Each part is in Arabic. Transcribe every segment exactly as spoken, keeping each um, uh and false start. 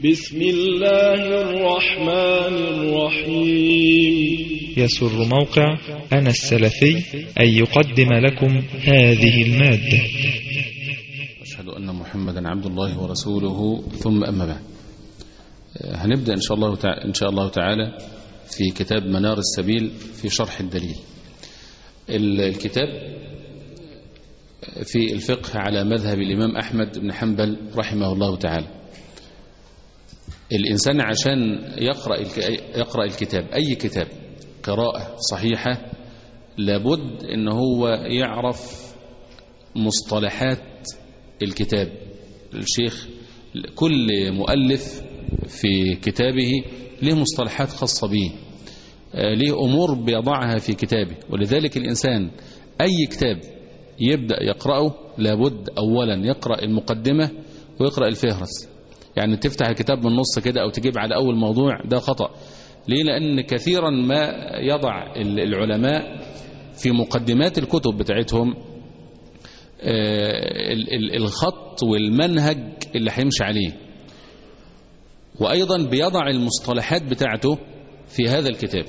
بسم الله الرحمن الرحيم. يسر موقع أنا السلفي أن يقدم لكم هذه المادة. أشهد أن محمدا عبد الله ورسوله، ثم أما بعد. هنبدأ إن شاء الله تعالى إن شاء الله تعالى في كتاب منار السبيل في شرح الدليل. الكتاب في الفقه على مذهب الإمام أحمد بن حنبل رحمه الله تعالى. الإنسان عشان يقرأ يقرأ الكتاب، أي كتاب قراءة صحيحة، لابد إن هو يعرف مصطلحات الكتاب. الشيخ كل مؤلف في كتابه له مصطلحات خاصة به، له أمور بيضعها في كتابه، ولذلك الإنسان أي كتاب يبدأ يقرأه لابد أولا يقرأ المقدمة ويقرأ الفهرس. يعني تفتح الكتاب من النص كده أو تجيب على أول موضوع، ده خطأ. ليه؟ لأن كثيرا ما يضع العلماء في مقدمات الكتب بتاعتهم الخط والمنهج اللي هيمشي عليه، وأيضا بيضع المصطلحات بتاعته في هذا الكتاب.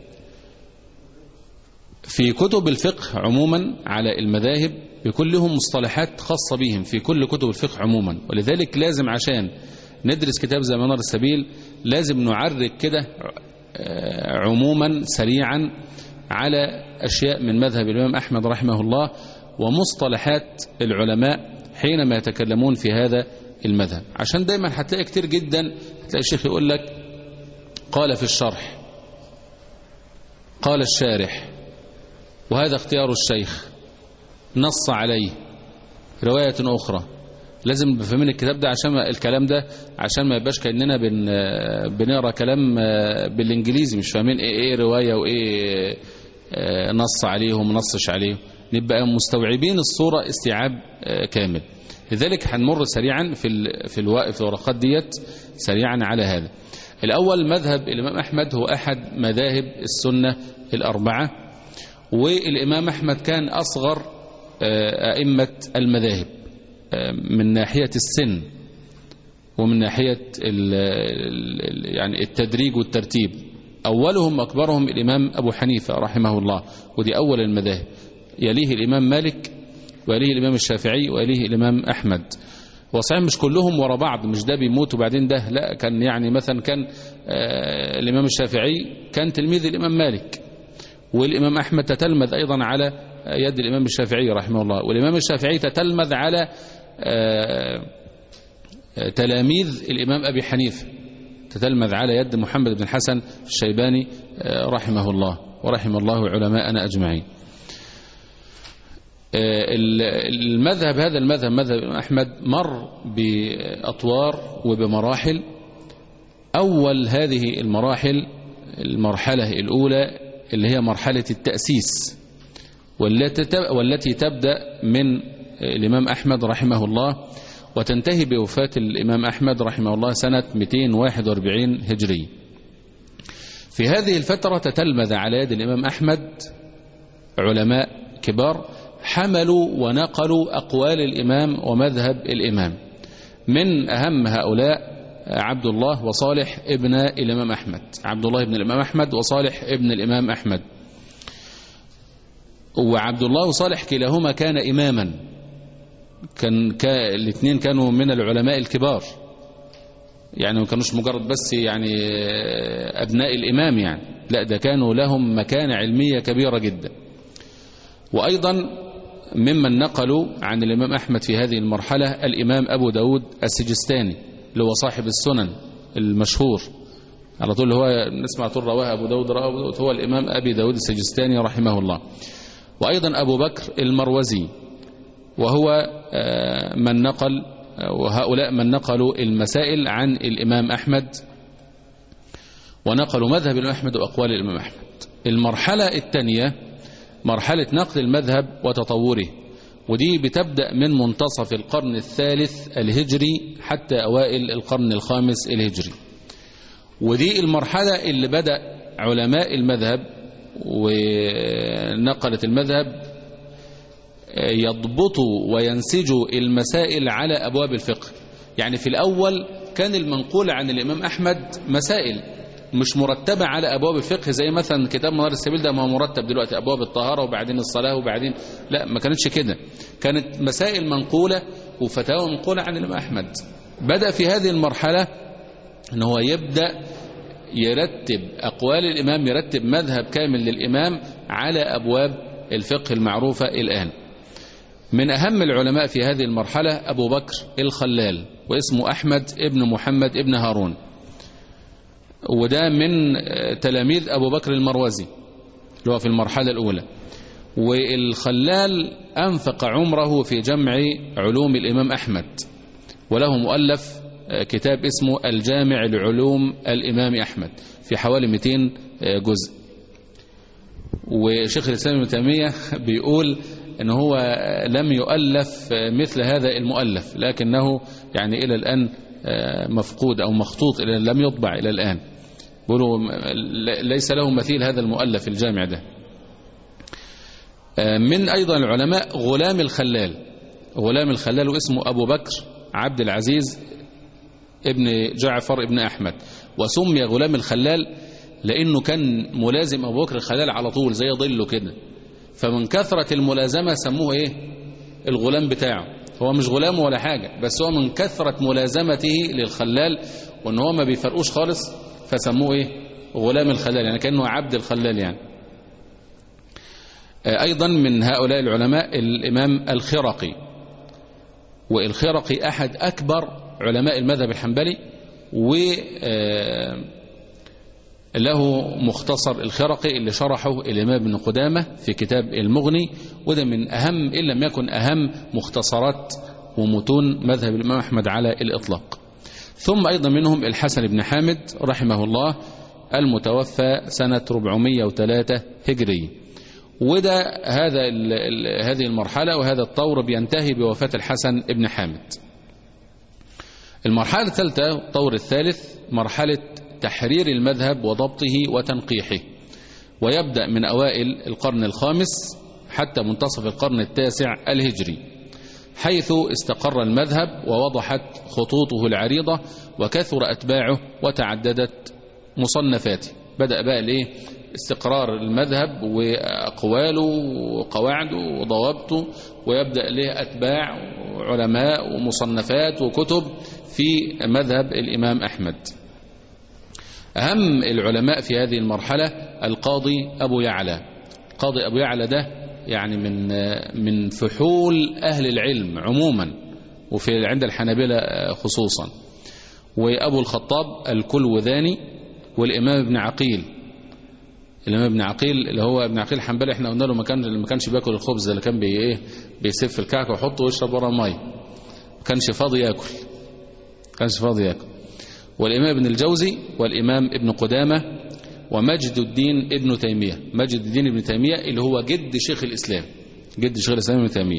في كتب الفقه عموما على المذاهب بيكون لهم مصطلحات خاصة بهم في كل كتب الفقه عموما، ولذلك لازم عشان ندرس كتاب زي منار السبيل لازم نعرج كده عموما سريعا على أشياء من مذهب الإمام أحمد رحمه الله ومصطلحات العلماء حينما يتكلمون في هذا المذهب. عشان دايما هتلاقي كتير جدا هتلاقي الشيخ يقول لك قال في الشرح، قال الشارح، وهذا اختيار الشيخ، نص عليه، رواية أخرى. لازم نفهم الكتاب ده عشان الكلام ده عشان ما يبقاش كأننا بن بنقرا كلام بالإنجليزي مش فاهمين إيه إيه رواية وإيه نص عليه وما نصش عليه، نبقى مستوعبين الصورة استيعاب كامل. لذلك هنمر سريعا في ال في الوقف في الورقات ديت سريعا على هذا. الأول مذهب الإمام أحمد هو أحد مذاهب السنة الأربعة، والإمام أحمد كان أصغر أئمة المذاهب من ناحية السن ومن ناحية يعني التدريج والترتيب. أولهم أكبرهم الإمام أبو حنيفة رحمه الله، ودي أول المذاهب، يليه الإمام مالك ويليه الإمام الشافعي ويليه الإمام أحمد. وصحيح مش كلهم ورا بعض، مش ده بيموت وبعدين ده، لا، كان يعني مثلا كان الإمام الشافعي كان تلميذ الإمام مالك، والإمام أحمد تتلمذ أيضا على يد الإمام الشافعي رحمه الله، والإمام الشافعي تتلمذ على تلاميذ الإمام أبي حنيفة، تتلمذ على يد محمد بن الحسن الشيباني رحمه الله ورحم الله علماءنا أجمعين. المذهب هذا المذهب مذهب أحمد مر بأطوار وبمراحل. أول هذه المراحل المرحلة الأولى اللي هي مرحلة التأسيس، والتي تبدأ من الإمام أحمد رحمه الله وتنتهي بوفاة الإمام أحمد رحمه الله سنة مئتين وواحد وأربعين هجري. في هذه الفترة تتلمذ على يد الإمام أحمد علماء كبار حملوا ونقلوا أقوال الإمام ومذهب الإمام. من أهم هؤلاء عبد الله وصالح ابن الإمام أحمد، عبد الله ابن الإمام أحمد وصالح ابن الإمام أحمد. وعبد الله وصالح كلاهما كان إماما، كان الاثنين كانوا من العلماء الكبار، يعني ما كانوش مجرد بس يعني أبناء الإمام يعني، لا، ده كانوا لهم مكانة علمية كبيرة جدا. وأيضا ممن نقلوا عن الإمام أحمد في هذه المرحلة الإمام أبو داود السجستاني اللي هو صاحب السنن المشهور على طول، هو نسمع طول رواه أبو داود رواه أبو داود، هو الإمام أبي داود السجستاني رحمه الله. وأيضا أبو بكر المروزي، وهو من نقل، وهؤلاء من نقلوا المسائل عن الإمام أحمد ونقلوا مذهب الإمام أحمد وأقوال الإمام أحمد. المرحلة الثانية مرحلة نقل المذهب وتطوره، ودي بتبدأ من منتصف القرن الثالث الهجري حتى أوائل القرن الخامس الهجري. ودي المرحلة اللي بدأ علماء المذهب ونقلة المذهب يضبطوا وينسجوا المسائل على أبواب الفقه. يعني في الأول كان المنقول عن الإمام أحمد مسائل مش مرتبة على أبواب الفقه، زي مثلا كتاب منار السبيل ده ما هو مرتب دلوقتي أبواب الطهارة وبعدين الصلاة وبعدين، لا ما كانتش كده، كانت مسائل منقولة وفتاوى منقولة عن الإمام أحمد. بدأ في هذه المرحلة أن هو يبدأ يرتب أقوال الإمام، يرتب مذهب كامل للإمام على أبواب الفقه المعروفة الآن. من أهم العلماء في هذه المرحلة أبو بكر الخلال، واسمه أحمد ابن محمد ابن هارون، وده من تلاميذ أبو بكر المروزي اللي هو في المرحلة الأولى. والخلال أنفق عمره في جمع علوم الإمام أحمد، وله مؤلف كتاب اسمه الجامع لعلوم الإمام أحمد في حوالي مئتين جزء. وشيخ الإسلام ابن تيمية بيقول إن هو لم يؤلف مثل هذا المؤلف، لكنه يعني إلى الآن مفقود أو مخطوط، لم يطبع إلى الآن. بيقولوا ليس له مثيل هذا المؤلف الجامع ده. من أيضا العلماء غلام الخلال، غلام الخلال واسمه أبو بكر عبد العزيز ابن جعفر ابن أحمد، وسمي غلام الخلال لأنه كان ملازم أبو بكر الخلال على طول زي ظله كده، فمن كثرة الملازمة سموه إيه الغلام بتاعه. هو مش غلام ولا حاجة، بس هو من كثرة ملازمته للخلال وأنه هو ما بيفرقوش خالص فسموه إيه غلام الخلال، يعني كأنه عبد الخلال يعني. أيضا من هؤلاء العلماء الإمام الخرقي، والخرقي أحد أكبر علماء المذهب الحنبلي، وله مختصر الخرقي اللي شرحه الإمام ابن قدامة في كتاب المغني، وده من أهم إن لم يكن أهم مختصرات ومتون مذهب الإمام أحمد على الإطلاق. ثم أيضا منهم الحسن بن حامد رحمه الله المتوفى سنة أربعمائة وثلاثة هجري، وده هذا هذه المرحلة وهذا الطور بينتهي بوفاة الحسن بن حامد. المرحلة الثالثة الطور الثالث مرحلة تحرير المذهب وضبطه وتنقيحه، ويبدأ من أوائل القرن الخامس حتى منتصف القرن التاسع الهجري، حيث استقر المذهب ووضحت خطوطه العريضة وكثر أتباعه وتعددت مصنفاته. بدأ بقى ليه استقرار المذهب وأقواله وقواعده وضوابطه، ويبدأ له أتباع وعلماء ومصنفات وكتب في مذهب الإمام أحمد. أهم العلماء في هذه المرحلة القاضي أبو يعلى. قاضي أبو يعلى ده يعني من من فحول أهل العلم عموما، وفي عند الحنابلة خصوصا، وأبو الخطاب الكلوذاني، والإمام ابن عقيل. الإمام ابن عقيل اللي هو ابن عقيل الحنبلي، احنا قلنا له ما كان ما كانش بياكل الخبز، اللي كان بي ايه بيسف الكعكه ويحطه ويشرب ورا الميه، ما كانش فاضي ياكل، ما كانش فاضي ياكل. والإمام ابن الجوزي، والإمام ابن قدامة، ومجد الدين ابن تيمية. مجد الدين ابن تيمية اللي هو جد شيخ الإسلام، جد شيخ الإسلام ابن تيمية.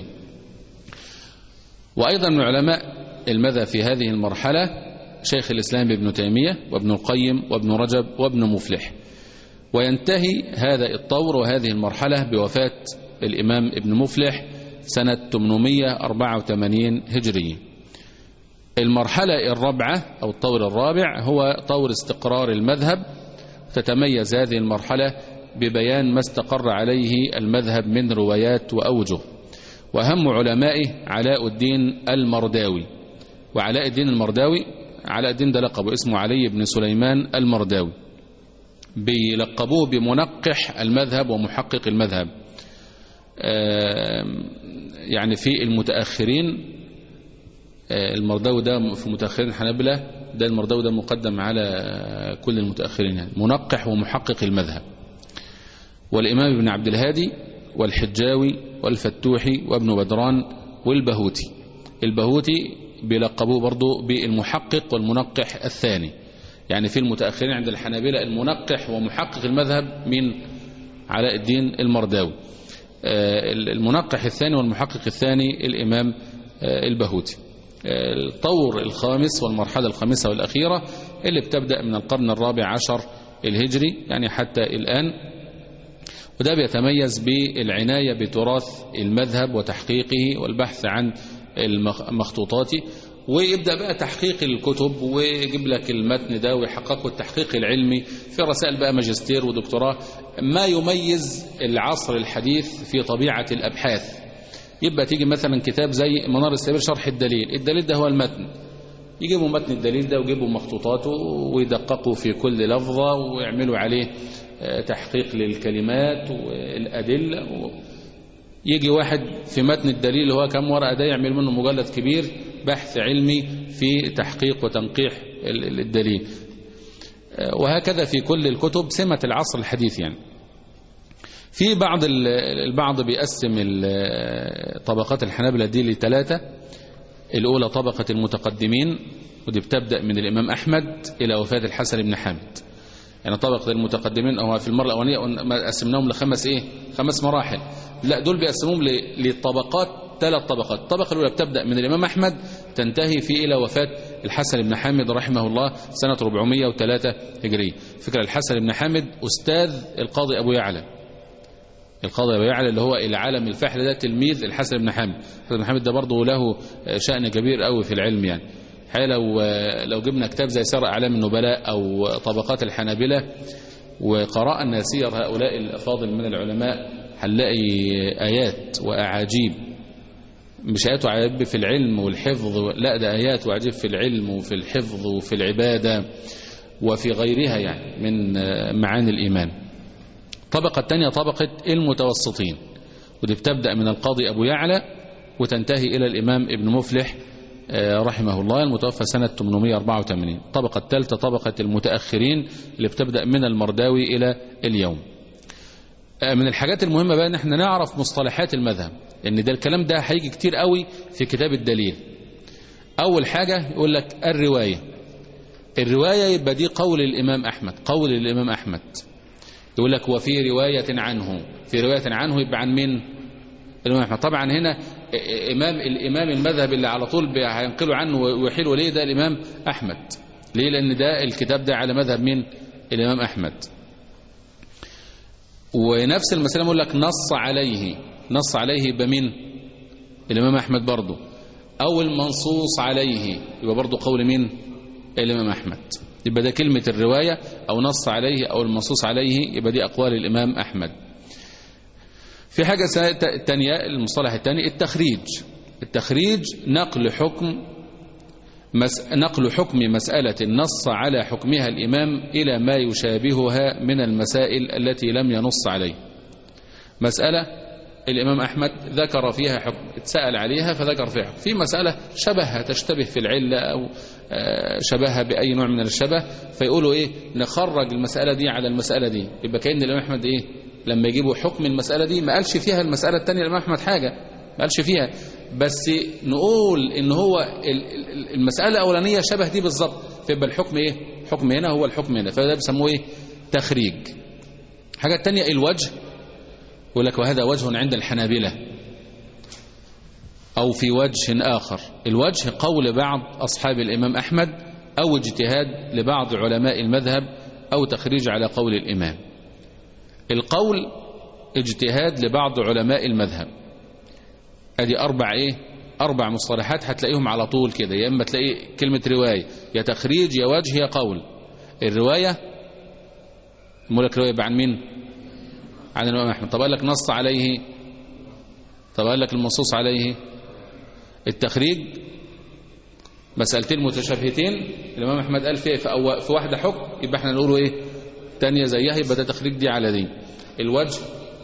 وأيضا من علماء المذهب في هذه المرحلة شيخ الإسلام ابن تيمية وابن القيم وابن رجب وابن مفلح. وينتهي هذا الطور وهذه المرحلة بوفاة الإمام ابن مفلح سنة ثمانمائة وأربعة وثمانين هجرية. المرحلة الرابعة أو الطور الرابع هو طور استقرار المذهب. تتميز هذه المرحلة ببيان ما استقر عليه المذهب من روايات وأوجه. وأهم علمائه علاء الدين المرداوي. وعلاء الدين المرداوي، علاء الدين ده لقبه اسمه علي بن سليمان المرداوي، بيلقبوه بمنقح المذهب ومحقق المذهب. يعني في المتأخرين المرداوي ده في متأخرين الحنابلة، ده المرداوي ده مقدم على كل المتأخرين، يعني منقح ومحقق المذهب. والإمام ابن عبد الهادي والحجاوي والفتوحي وابن بدران والبهوتي. البهوتي بيلقبوه برضو بالمحقق والمنقح الثاني. يعني في المتأخرين عند الحنابلة المنقح ومحقق المذهب من علاء الدين المرداوي، المنقح الثاني والمحقق الثاني الإمام البهوتي. الطور الخامس والمرحلة الخامسة والأخيرة اللي بتبدأ من القرن الرابع عشر الهجري يعني حتى الآن، وده بيتميز بالعناية بتراث المذهب وتحقيقه والبحث عن مخطوطاته ويبدأ بقى تحقيق الكتب ويجيب لك المتن ده ويحققه التحقيق العلمي في رسائل بقى ماجستير ودكتوراه. ما يميز العصر الحديث في طبيعة الأبحاث، يبقى تيجي مثلا كتاب زي منار السبيل شرح الدليل، الدليل ده هو المتن، يجيبوا متن الدليل ده ويجيبوا مخطوطاته ويدققوا في كل لفظة ويعملوا عليه تحقيق للكلمات والأدلة. يجي واحد في متن الدليل هو كم ورقة ده يعمل منه مجلد كبير بحث علمي في تحقيق وتنقيح الدليل. وهكذا في كل الكتب، سمة العصر الحديث. يعني في بعض البعض بيقسم طبقات الحنابلة دي لثلاثة. الأولى طبقة المتقدمين، ودي بتبدأ من الإمام أحمد إلى وفاة الحسن بن حامد. يعني طبقة المتقدمين أو في المرة الأولانية قسمناهم لخمس إيه خمس مراحل، لا دول بيقسموهم لطبقات، ثلاث طبقات. الطبقة الأولى بتبدأ من الإمام أحمد تنتهي في إلى وفاة الحسن بن حامد رحمه الله سنة أربعمائة وثلاثة هجرية. فكرة الحسن بن حامد أستاذ القاضي أبو يعلى، القاضي أبو يعلى اللي هو العالم الفاحل ده تلميذ الحسن بن حامد. الحسن بن حامد ده برضه له شأن كبير قوي في العلم. يعني حقيقة لو لو جبنا كتاب زي سير أعلام النبلاء أو طبقات الحنابلة وقرأنا سير هؤلاء الأفاضل من العلماء هنلاقي آيات وأعاجيب، مش آيات وعجيب في العلم والحفظ، لا ده آيات وعجيب في العلم وفي الحفظ وفي العبادة وفي غيرها يعني من معاني الإيمان. الطبقة الثانية طبقة المتوسطين، ودي بتبدأ من القاضي أبو يعلى وتنتهي إلى الإمام ابن مفلح رحمه الله المتوفى سنة ثمانمائة وأربعة وثمانين. الطبقة الثالثة طبقة المتأخرين اللي بتبدأ من المرداوي إلى اليوم. من الحاجات المهمة بقى ان احنا نعرف مصطلحات المذهب، لان ده الكلام ده هيجي كتير قوي في كتاب الدليل. اول حاجة يقول لك الرواية، الرواية يبقى دي قول الامام احمد، قول الامام احمد. يقول لك وفي رواية عنه، في رواية عنه يبقى عن مين؟ الامام احمد. طبعا هنا امام الامام المذهب اللي على طول هينقلوا عنه ويحيلوا ليه ده الامام احمد. ليه؟ لان ده الكتاب ده على مذهب مين؟ الامام احمد. ونفس المسألة يقول لك نص عليه، نص عليه يبقى مين؟ الإمام أحمد برضه. أو المنصوص عليه يبقى برضه قول مين؟ الإمام أحمد. يبقى ده كلمة الرواية أو نص عليه أو المنصوص عليه، يبقى دي أقوال الإمام أحمد. في حاجة تانية، المصطلح الثاني التخريج. التخريج نقل حكم مس... نقل حكم مسألة نص على حكمها الإمام إلى ما يشابهها من المسائل التي لم ينص عليه. مسألة الإمام أحمد ذكر فيها حكم، اتسأل عليها فذكر فيها حكم. في مسألة شبهها تشتبه في العلة أو شبهها بأي نوع من الشبه، فيقولوا إيه نخرج المسألة دي على المسألة دي. يبقى كأن الإمام أحمد إيه لما يجيبوا حكم المسألة دي ما قالش فيها المسألة الثانية الإمام أحمد حاجة، ما قالش فيها، بس نقول ان هو المسألة الأولانية شبه دي بالظبط، فيبقى الحكم ايه؟ حكم هنا هو الحكم هنا، فده بيسموه ايه؟ تخريج. حاجة التانية الوجه، يقول لك وهذا وجه عند الحنابلة أو في وجه آخر. الوجه قول بعض أصحاب الإمام أحمد أو اجتهاد لبعض علماء المذهب أو تخريج على قول الإمام. القول اجتهاد لبعض علماء المذهب. ادي اربع ايه اربع مصطلحات هتلاقيهم على طول كده، يا اما تلاقي كلمه روايه يا تخريج يا وجه يا قول. الروايه مولك روايه عن مين؟ عن الامام احمد. طب قال لك نص عليه، طب قال لك المنصوص عليه. التخريج مسالتين متشابهتين الامام احمد قال فيه في واحده حكم، يبقى احنا نقوله ايه ثانيه زيها، يبقى ده تخريج دي على دي. الوجه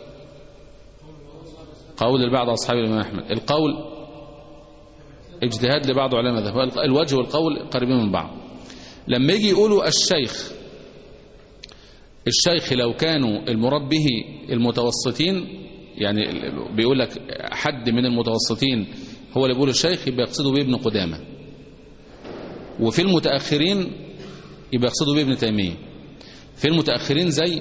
قول لبعض أصحاب الإمام أحمد. القول اجتهاد لبعض علماء المذهب. الوجه والقول قريبين من بعض. لما يجي يقولوا الشيخ، الشيخ لو كانوا المراد به المتوسطين، يعني بيقول لك حد من المتوسطين هو اللي بيقول الشيخ، يبقى يقصدوا به ابن قدامة. وفي المتأخرين يبقى يقصدوا به ابن تيمية. في المتأخرين زي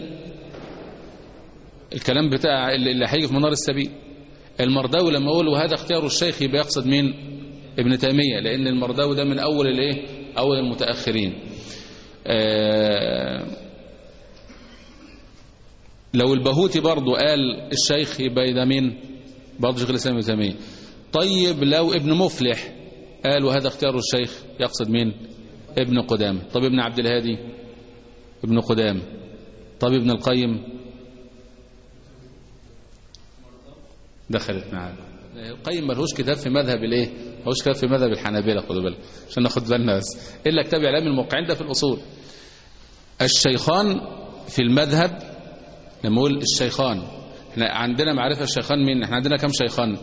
الكلام بتاع اللي هيجي في منار السبيل. المرداوي لما يقول وهذا اختيار الشيخ يبقى يقصد مين؟ ابن تيمية، لأن المرداوي ده من أول الايه أول المتأخرين. آه لو البهوتي برضو قال الشيخ يبقى ده مين؟ برضو شيخ الإسلام ابن تيمية. طيب لو ابن مفلح قال وهذا اختيار الشيخ، يقصد مين؟ ابن قدامة. طب ابن عبد الهادي؟ ابن قدامة. طب ابن القيم؟ دخلت معاه. القيم ملهوش كتاب في مذهب الايه؟ ملهوش كتاب في مذهب الحنابلة، خدوا بالك عشان ناخد بالنا بس، الا كتاب اعلام الموقعين ده في الاصول. الشيخان في المذهب، لما نقول الشيخان احنا عندنا معرفة الشيخان مين؟ احنا عندنا كم شيخان؟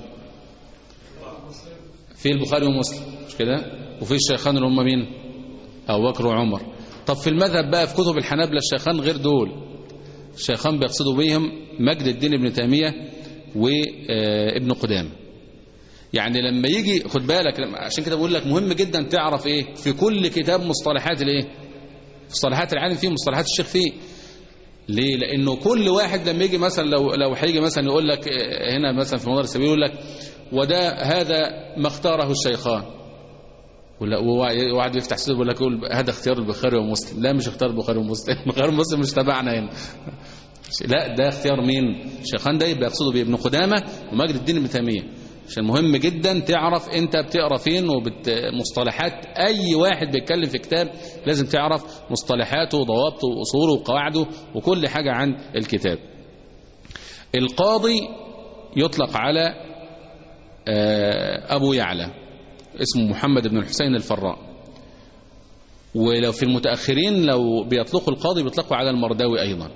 في البخاري ومسلم مش كده؟ وفي الشيخان اللي هم مين؟ أبو بكر وعمر. طب في المذهب بقى في كتب الحنابلة الشيخان غير دول. الشيخان بيقصدوا بهم مجد الدين ابن تيمية وابن قدامة. يعني لما يجي خد بالك، عشان كده بقول لك مهم جدا تعرف ايه في كل كتاب مصطلحات الايه؟ مصطلحات العالم فيه، مصطلحات الشيخ فيه. ليه؟ لانه كل واحد لما يجي مثلا لو لو هيجي مثلا يقول لك هنا مثلا في منار السبيل يقول لك وده هذا ما اختاره الشيخان، وواحد يفتح سيره يقول لك يقول هذا اختيار البخاري ومسلم. لا، مش اختيار البخاري ومسلم، البخاري ومسلم مش تبعنا هنا. لا، ده اختيار مين؟ الشيخان ده يبقى يقصده بابن قدامة ومجد الدين ابن تيمية. عشان مهم جدا تعرف انت بتقرا فين ومصطلحات اي واحد بيتكلم في كتاب، لازم تعرف مصطلحاته وضوابطه واصوله وقواعده وكل حاجة عن الكتاب. القاضي يطلق على ابو يعلى، اسمه محمد بن الحسين الفراء. ولو في المتأخرين لو بيطلقوا القاضي بيطلقوا على المرداوي ايضا.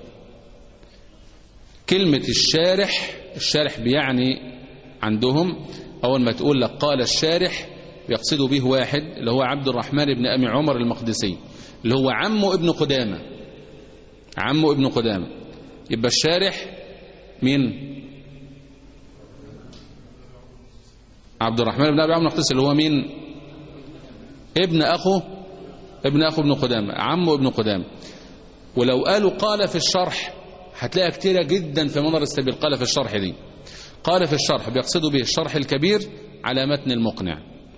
كلمة الشارح، الشارح بيعني عندهم أول ما تقول لك قال الشارح بيقصدوا به واحد اللي هو عبد الرحمن بن أبي عمر المقدسي، اللي هو عمه ابن قدامة، عمه ابن قدامة. يبقى الشارح مين؟ عبد الرحمن بن أبي عمر المقدسي، اللي هو مين؟ ابن أخو ابن أخو ابن قدامة، عمه ابن قدامة. ولو قالوا قال في الشرح هتلاقي كتيرة جدا في منار السبيل قال في الشرح دي. قال في الشرح بيقصدوا به الشرح الكبير على متن المقنع.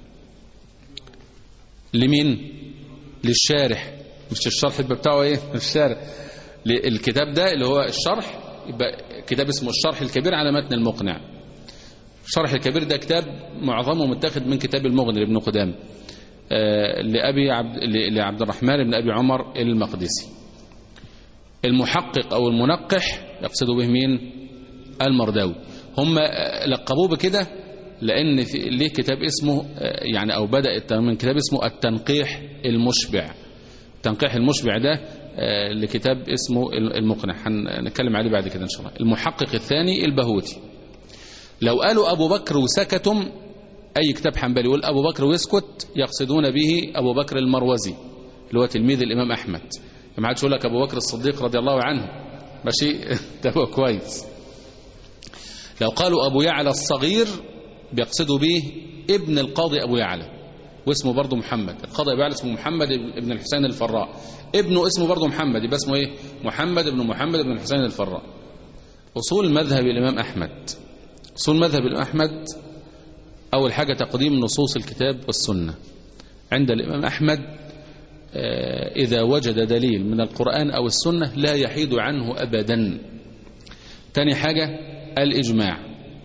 لمين؟ للشارح، مش الشرح بتاعه ايه؟ الشارح. الكتاب ده اللي هو الشرح يبقى كتاب اسمه الشرح الكبير على متن المقنع. الشرح الكبير ده كتاب معظمه متاخد من كتاب المغني لابن قدامة آه لأبي عبد لعبد الرحمن بن أبي عمر المقدسي. المحقق أو المنقح يقصدوا به مين؟ المرداوي. هم لقبوه بكده لأن في ليه كتاب اسمه يعني أو بدأ من كتاب اسمه التنقيح المشبع. التنقيح المشبع ده لكتاب اسمه المقنع، هنتكلم عليه بعد كده إن شاء الله. المحقق الثاني البهوتي. لو قالوا أبو بكر وسكتم، أي كتاب حنبلي يقول أبو بكر ويسكت يقصدون به أبو بكر المروزي اللي هو تلميذ الإمام أحمد. ما عادش يقول لك أبو بكر الصديق رضي الله عنه، ماشي ده هو كويس. لو قالوا أبو يعلى الصغير بيقصدوا به ابن القاضي أبو يعلى واسمه برضه محمد. القاضي أبو يعلى اسمه محمد ابن الحسين الفراء، ابنه اسمه برضه محمد، يبقى اسمه ايه؟ محمد ابن محمد ابن الحسين الفراء. أصول مذهب الإمام أحمد. أصول مذهب الإمام أحمد أول حاجة تقديم نصوص الكتاب والسنة. عند الإمام أحمد إذا وجد دليل من القرآن أو السنة لا يحيد عنه أبدا. تاني حاجة الإجماع.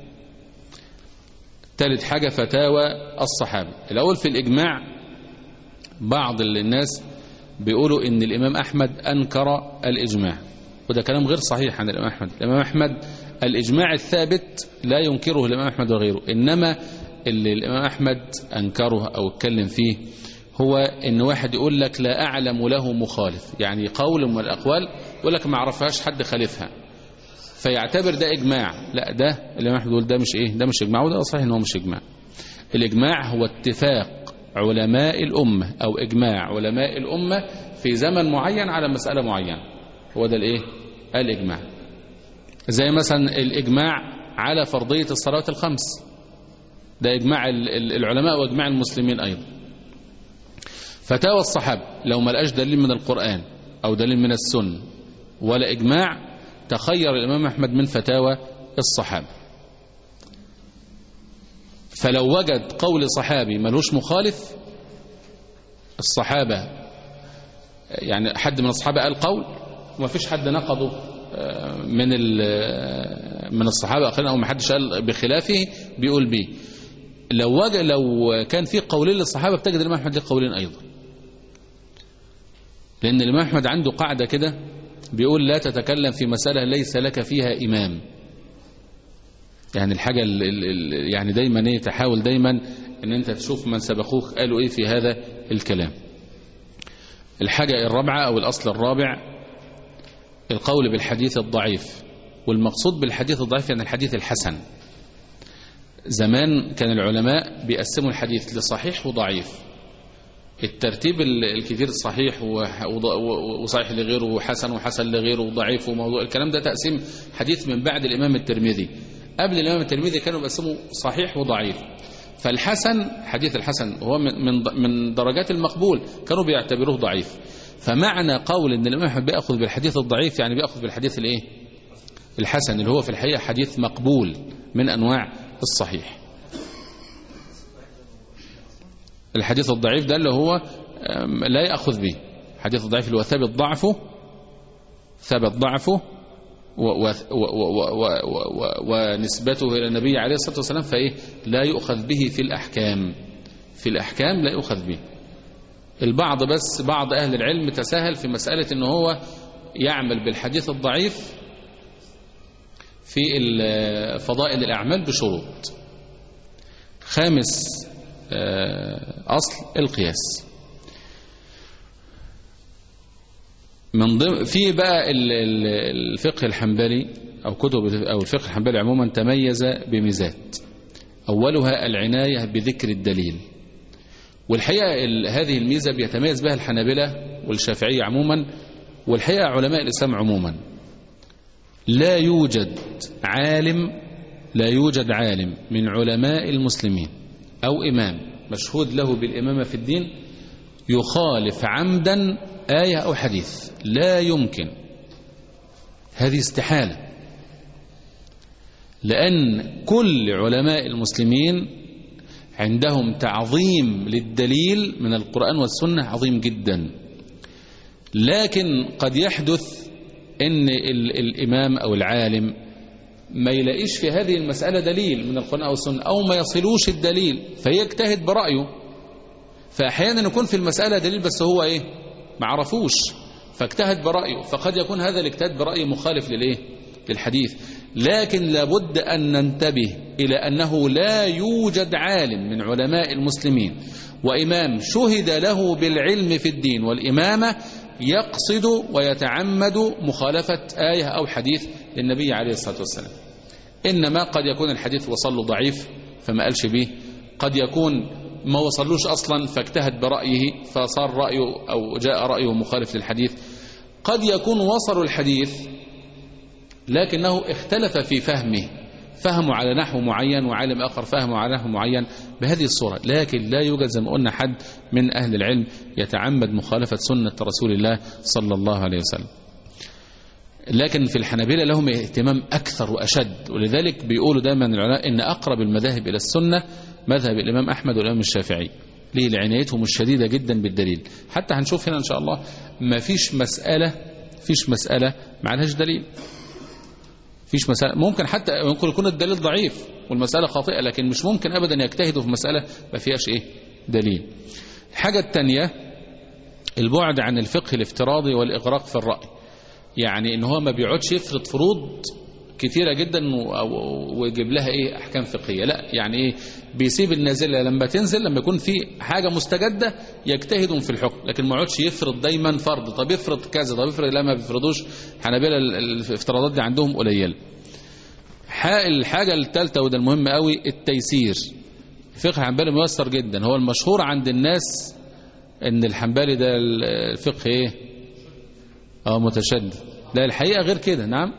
ثالث حاجة فتاوى الصحابة. الأول في الإجماع بعض الناس بيقولوا إن الإمام أحمد أنكر الإجماع، وده كلام غير صحيح عن الإمام أحمد. الإمام أحمد الإجماع الثابت لا ينكره الإمام أحمد وغيره، إنما اللي الإمام أحمد أنكره أو اتكلم فيه هو إن واحد يقول لك لا أعلم له مخالف، يعني قول من الأقوال يقول لك ما عرفهاش حد خالفها فيعتبر ده إجماع. لا، ده الإمام أحمد يقول ده مش إيه، ده مش إجماع، وده صحيح إن هو مش إجماع. الإجماع هو اتفاق علماء الأمة أو إجماع علماء الأمة في زمن معين على مسألة معينة، هو ده الإيه؟ الإجماع. زي مثلا الإجماع على فرضية الصلاة الخمس، ده إجماع العلماء وإجماع المسلمين أيضا. فتاوى الصحابة لو ما لقاش دليل من القرآن أو دليل من السنة ولا إجماع تخير الإمام أحمد من فتاوى الصحابة. فلو وجد قول صحابي ملوش مخالف، الصحابة يعني حد من الصحابة قال قول وما فيش حد نقضه من من الصحابة آخرين أو ما حدش قال بخلافه بيقول بيه، لو وجد لو كان في قولين للصحابة بتجد الإمام أحمد ليه قولين أيضا، لأن الإمام أحمد عنده قاعدة كده بيقول لا تتكلم في مسألة ليس لك فيها إمام. يعني الحاجة ال ال يعني دايما ايه تحاول دايما ان انت تشوف من سبقوك قالوا ايه في هذا الكلام. الحاجة الرابعة او الاصل الرابع القول بالحديث الضعيف، والمقصود بالحديث الضعيف يعني الحديث الحسن. زمان كان العلماء بيقسموا الحديث لصحيح وضعيف، الترتيب الكثير صحيح وصحيح لغيره وحسن وحسن لغيره وضعيف وموضوع، الكلام ده تقسيم حديث من بعد الإمام الترمذي. قبل الإمام الترمذي كانوا بيقسموا صحيح وضعيف، فالحسن حديث الحسن هو من من درجات المقبول كانوا بيعتبروه ضعيف. فمعنى قول ان الإمام أحمد بيأخذ بالحديث الضعيف يعني بيأخذ بالحديث الايه الحسن، اللي هو في الحقيقة حديث مقبول من أنواع الصحيح. الحديث الضعيف ده اللي هو لا يأخذ به، الحديث الضعيف اللي هو ثابت ضعفه ثابت ضعفه ونسبته إلى النبي عليه الصلاة والسلام، فإيه لا يؤخذ به في الأحكام، في الأحكام لا يؤخذ به. البعض بس بعض أهل العلم تساهل في مسألة إنه هو يعمل بالحديث الضعيف في فضائل الأعمال بشروط. خامس أصل القياس. من ضمن في بقى الفقه الحنبلي أو كتب أو الفقه الحنبلي عموما تميز بميزات، أولها العناية بذكر الدليل، والحقيقة هذه الميزة بيتميز بها الحنابلة والشافعية عموما، والحقيقة علماء الإسلام عموما. لا يوجد عالم لا يوجد عالم من علماء المسلمين أو إمام مشهود له بالإمامة في الدين يخالف عمدا آية أو حديث، لا يمكن، هذه استحالة، لأن كل علماء المسلمين عندهم تعظيم للدليل من القرآن والسنة عظيم جدا. لكن قد يحدث ان الامام او العالم ما يلاقيش في هذه المسألة دليل من القرآن او السنة، او ما يصلوش الدليل فيجتهد برأيه، فاحيانا يكون في المسألة دليل بس هو ايه ما عرفوش فاجتهد برأيه، فقد يكون هذا الاجتهاد برأيه مخالف للايه للحديث. لكن لابد ان ننتبه الى انه لا يوجد عالم من علماء المسلمين وامام شهد له بالعلم في الدين والامامة يقصد ويتعمد مخالفة آية أو حديث للنبي عليه الصلاة والسلام. إنما قد يكون الحديث وصل له ضعيف فما قالش به، قد يكون ما وصلوش أصلا فاجتهد برأيه فصار رأيه أو جاء رأيه مخالف للحديث، قد يكون وصلوا الحديث لكنه اختلف في فهمه، فهموا على نحو معين وعالم آخر فهموا على نحو معين بهذه الصورة. لكن لا يوجد زي ما قلنا حد من أهل العلم يتعمد مخالفة سنة رسول الله صلى الله عليه وسلم. لكن في الحنابلة لهم اهتمام أكثر وأشد، ولذلك بيقولوا دائما العلماء إن أقرب المذاهب إلى السنة مذهب الإمام أحمد والإمام الشافعي. ليه؟ لعنايتهم الشديدة جدا بالدليل. حتى هنشوف هنا إن شاء الله ما فيش مسألة فيش مسألة ما لهاش دليل، فيش مسألة ممكن حتى ممكن يكون الدليل ضعيف والمسألة خاطئة، لكن مش ممكن أبدا يجتهدوا في مسألة ما فيهاش إيه دليل. الحاجة الثانية البعد عن الفقه الافتراضي والإغراق في الرأي، يعني إن هو ما بيقعدش يفرض فروض كثيرة جدا ويجيب لها إيه أحكام فقهية، لا يعني إيه بيسيب النازلة لما تنزل، لما يكون في حاجة مستجدة يجتهدون في الحكم، لكن ما يقعدش يفرض دايما فرض، طب يفرض كذا طب يفرض، لا ما بيفرضوش. حنابلة الافتراضات دي عندهم قليلة. الحاجة الثالثة وده المهم قوي التيسير. الفقه الحنبلي ميسر جدا، هو المشهور عند الناس ان الحنبلي ده الفقه ايه اه متشدد، لا الحقيقة غير كده. نعم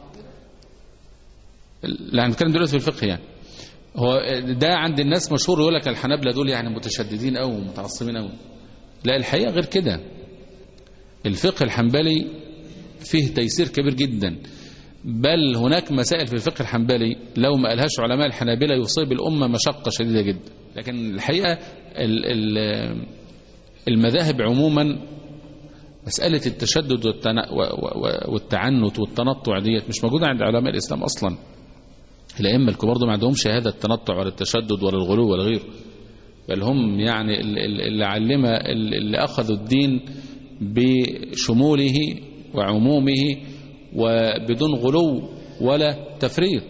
لا هنتكلم دلوقتي في الفقه، يعني هو ده عند الناس مشهور يقول لك الحنابلة دول يعني متشددين او متعصبين او، لا الحقيقة غير كده. الفقه الحنبلي فيه تيسير كبير جدا، بل هناك مسائل في الفقه الحنبلي لو ما قالهاش علماء الحنابلة يصيب الأمة مشقة شديدة جدا. لكن الحقيقة المذاهب عموما مسألة التشدد والتعنت والتنطع ديت مش موجودة عند علماء الإسلام أصلا. الأئمة الكبار دول ما عندهمش هذا التنطع ولا التشدد ولا الغلو ولا غيره، بل هم يعني اللي علم اللي أخذوا الدين بشموله وعمومه وبدون غلو ولا تفريط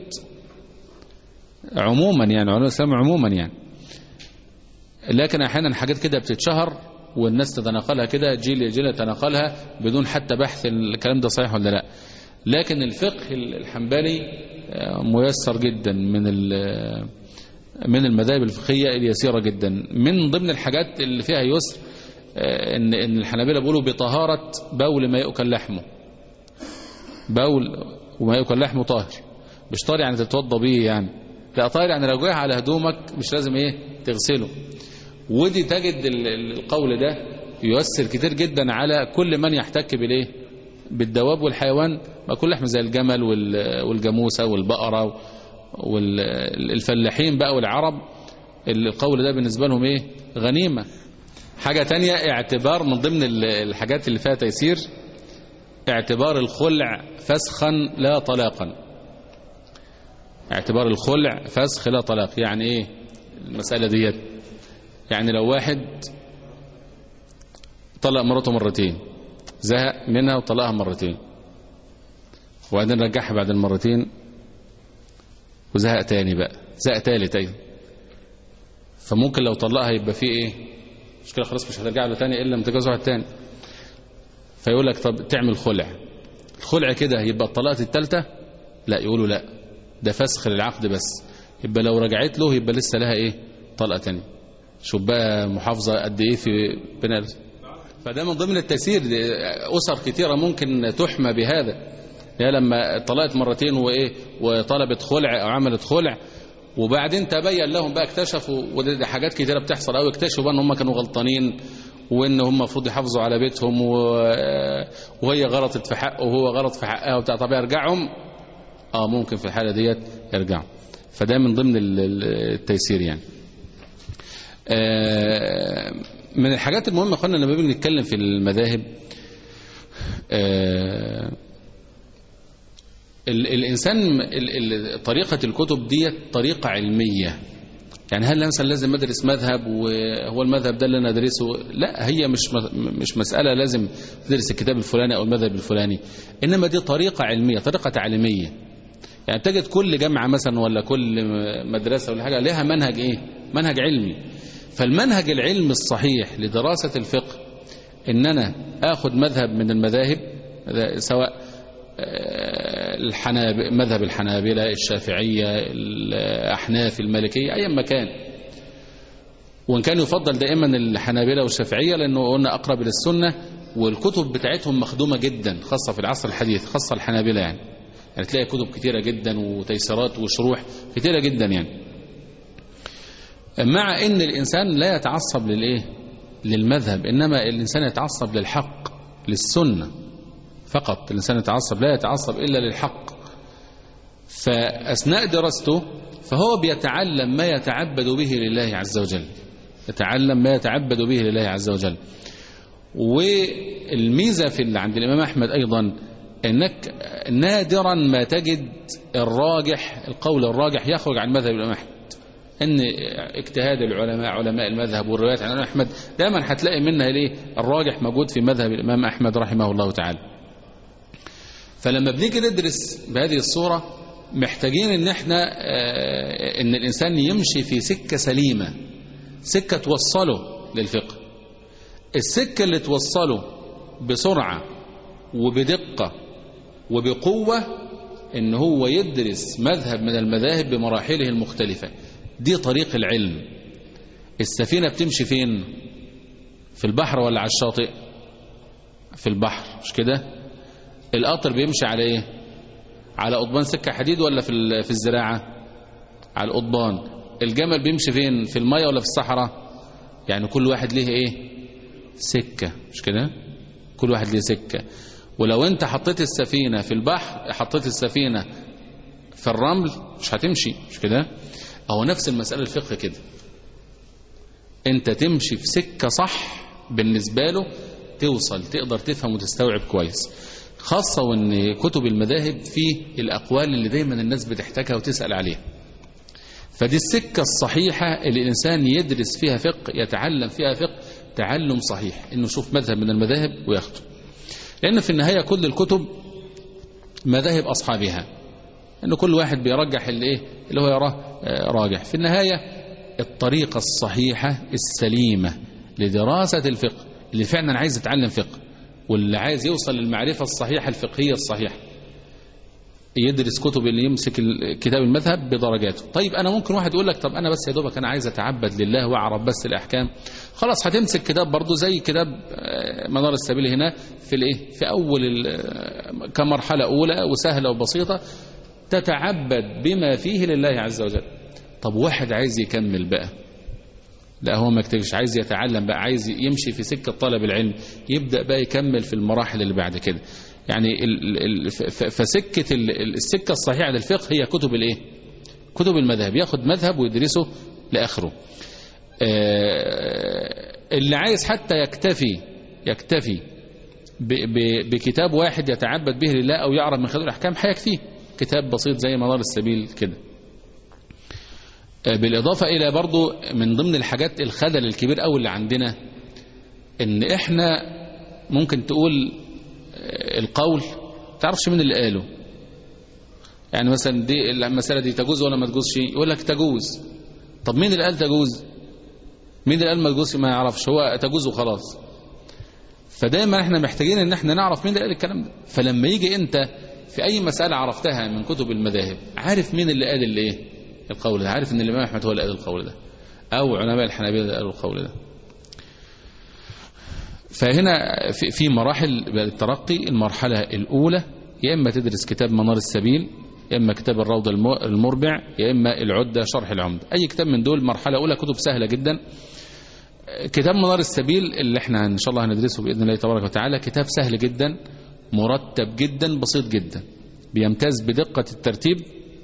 عموما، يعني علماء الإسلام عموما يعني. لكن أحيانا حاجات كده بتتشهر والناس تتناقلها كده، جيل جيل يتناقلها بدون حتى بحث الكلام ده صحيح ولا لا. لكن الفقه الحنبلي ميسر جدا من من المذاهب الفقهية اليسيرة جدا. من ضمن الحاجات اللي فيها يسر ان ان الحنابلة بيقولوا بطهارة بول ما يؤكل لحمه، بول وما يؤكل لحمه طاهر، مش طاهر يعني تتوضى بيه يعني، لا طاهر يعني لو جه على هدومك مش لازم ايه تغسله. ودي تجد القول ده يؤثر كتير جدا على كل من يحتك بالايه بالدواب والحيوان، ما كل لحم زي الجمل والجاموسه والبقره والفلاحين بقى والعرب، القول ده بالنسبه لهم ايه غنيمه. حاجه تانية اعتبار من ضمن الحاجات اللي فيها تيسير، اعتبار الخلع فسخا لا طلاقا. اعتبار الخلع فسخ لا طلاق يعني ايه المساله ديت؟ يعني لو واحد طلق مراته مرتين، زهق منها وطلقها مرتين، وبعدين رجعها بعد المرتين وزهق تاني بقى، زهق تالت ايضا، فممكن لو طلقها يبقى فيه ايه مش كده، خلاص مش هترجع له تاني الا لما تتجوز واحد تاني. فيقول لك طب تعمل خلع، الخلع كده يبقى الطلقه الثالثه؟ لا، يقولوا لا، ده فسخ للعقد بس، يبقى لو رجعت له يبقى لسه لها ايه طلقه تانية. شوف بقى محافظه قد ايه في بناء. فده من ضمن التيسير، اسر كتيره ممكن تحمى بهذا، يا لما طلقت مرتين وايه وطلبت خلع او عملت خلع، وبعدين تبين لهم بقى اكتشفوا، ودي حاجات كتيره بتحصل قوي، اكتشفوا بقى ان هم كانوا غلطانين وان هم المفروض يحافظوا على بيتهم وهي غلطت في حقه وهو غلط في حقها وبتاع، طب يرجعهم؟ اه ممكن في الحاله ديت يرجعوا. فده من ضمن التيسير يعني. آه من الحاجات المهمه اخوانا لما بنيجي نتكلم في المذاهب، آه الإنسان طريقة الكتب دي طريقة علمية، يعني هل مثلا لازم أدرس مذهب وهو المذهب ده اللي أنا أدرسه؟ لا، هي مش مش مسألة لازم تدرس الكتاب الفلاني أو المذهب الفلاني، إنما دي طريقة علمية، طريقة تعليمية. يعني تجد كل جامعة مثلا ولا كل مدرسة ولا حاجة لها منهج إيه؟ منهج علمي. فالمنهج العلمي الصحيح لدراسة الفقه إن أنا آخد مذهب من المذاهب، سواء الحناب مذهب الحنابلة، الشافعية، الأحناف، المالكية، أي مكان، وإن كان يفضل دائما الحنابلة والشافعية لأنه قلنا أقرب للسنة، والكتب بتاعتهم مخدومة جدا، خاصة في العصر الحديث، خاصة الحنابلة يعني يعني تلاقي كتب كتيرة جدا وتيسيرات وشروح كتيرة جدا يعني. مع إن الإنسان لا يتعصب للإيه للمذهب، إنما الإنسان يتعصب للحق للسنة فقط. الإنسان يتعصب لا يتعصب إلا للحق. فأثناء دراسته فهو بيتعلم ما يتعبد به لله عز وجل، يتعلم ما يتعبد به لله عز وجل. والميزة في اللي عند الإمام أحمد أيضا أنك نادرا ما تجد الراجح، القول الراجح يخرج عن مذهب الإمام أحمد، أن اجتهاد العلماء علماء المذهب والروايات عن الإمام أحمد دائما هتلاقي منها ليه الراجح موجود في مذهب الإمام أحمد رحمه الله تعالى. فلما بنيجي ندرس بهذه الصورة محتاجين ان احنا اه ان الانسان يمشي في سكة سليمة، سكة توصله للفقه. السكة اللي توصله بسرعة وبدقة وبقوة ان هو يدرس مذهب من المذاهب بمراحله المختلفة. دي طريق العلم. السفينة بتمشي فين؟ في البحر ولا على الشاطئ؟ في البحر، مش كده؟ القطر بيمشي على ايه؟ على قضبان سكة حديد ولا في في الزراعة؟ على القضبان. الجمل بيمشي فين؟ في المية ولا في الصحراء؟ يعني كل واحد ليه ايه؟ سكة، مش كده؟ كل واحد ليه سكة. ولو انت حطيت السفينة في البحر، حطيت السفينة في الرمل، مش هتمشي، مش كده؟ او نفس المسألة الفقه كده، انت تمشي في سكة صح بالنسبة له توصل، تقدر تفهم وتستوعب كويس. خاصة وان كتب المذاهب فيه الأقوال اللي دايما الناس بتحتاجها وتسأل عليها. فدي السكة الصحيحة اللي الإنسان يدرس فيها فقه، يتعلم فيها فقه تعلم صحيح، إنه يشوف مذهب من المذاهب وياخده. لأن في النهاية كل الكتب مذاهب أصحابها، إنه كل واحد بيرجح اللي إيه اللي هو يراه راجح. في النهاية الطريقة الصحيحة السليمة لدراسة الفقه، اللي فعلا عايز يتعلم فقه واللي عايز يوصل للمعرفة الصحيحة الفقهية الصحيحة، يدرس كتب اللي يمسك كتاب المذهب بدرجاته. طيب أنا ممكن واحد يقول لك طب أنا بس يا دوبك أنا عايز أتعبد لله وأعرف بس الأحكام، خلاص هتمسك كتاب برضو زي كتاب منار السبيل هنا في الإيه في أول كمرحلة أولى وسهلة وبسيطة تتعبد بما فيه لله عز وجل. طب واحد عايز يكمل بقى، لا هو ما يكتفيش، عايز يتعلم بقى، عايز يمشي في سكة طلب العلم، يبدأ بقى يكمل في المراحل اللي بعد كده. يعني فسكة السكة الصحيحة للفقه هي كتب الايه كتب المذهب، ياخد مذهب ويدرسه لآخره. اللي عايز حتى يكتفي يكتفي بكتاب واحد يتعبد به لله أو يعرف من خلال الأحكام هيكفيه كتاب بسيط زي منار السبيل كده. بالإضافة إلى برضو من ضمن الحاجات الخلل الكبير أوي اللي عندنا، إن إحنا ممكن تقول القول تعرفش مين اللي قاله. يعني مثلا دي المسألة دي تجوز ولا ما تجوزش، يقول لك تجوز. طب مين اللي قال تجوز؟ مين اللي قال ما تجوزش؟ ما يعرفش، هو تجوز وخلاص. فدايما احنا محتاجين ان احنا نعرف مين اللي قال الكلام ده. فلما يجي انت في اي مسألة عرفتها من كتب المذاهب، عارف مين اللي قال الايه القول ده، عارف ان الامام احمد هو اللي قال القول ده او علماء الحنابلة اللي قالوا القول ده. فهنا في مراحل الترقي، المرحلة الأولى يا إما تدرس كتاب منار السبيل، يا إما كتاب الروض المربع، يا إما العدة شرح العمدة. أي كتاب من دول مرحلة أولى، كتب سهلة جدا. كتاب منار السبيل اللي احنا إن شاء الله هندرسه بإذن الله تبارك وتعالى كتاب سهل جدا، مرتب جدا، بسيط جدا، بيمتاز بدقة الترتيب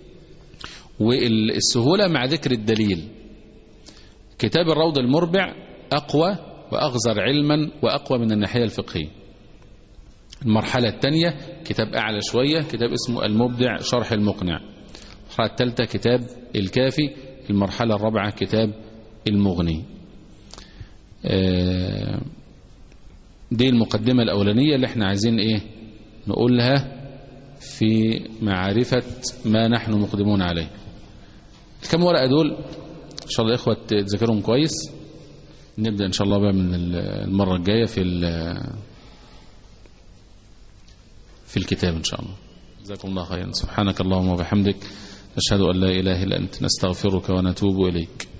والسهولة مع ذكر الدليل. كتاب الروض المربع أقوى وأغزر علما وأقوى من الناحية الفقهية. المرحلة الثانية كتاب أعلى شوية، كتاب اسمه المبدع شرح المقنع. المرحلة الثالثة كتاب الكافي. المرحلة الرابعة كتاب المغني. دي المقدمة الأولانية اللي احنا عايزين ايه نقولها في معرفة ما نحن مقدمون عليه. الكم ورقة دول إن شاء الله إخوة تذكرهم كويس. نبدأ إن شاء الله بقى من المرة الجاية في في الكتاب إن شاء الله. جزاكم الله خيرا. سبحانك اللهم وبحمدك، نشهد أن لا إله إلا أنت، نستغفرك ونتوب إليك.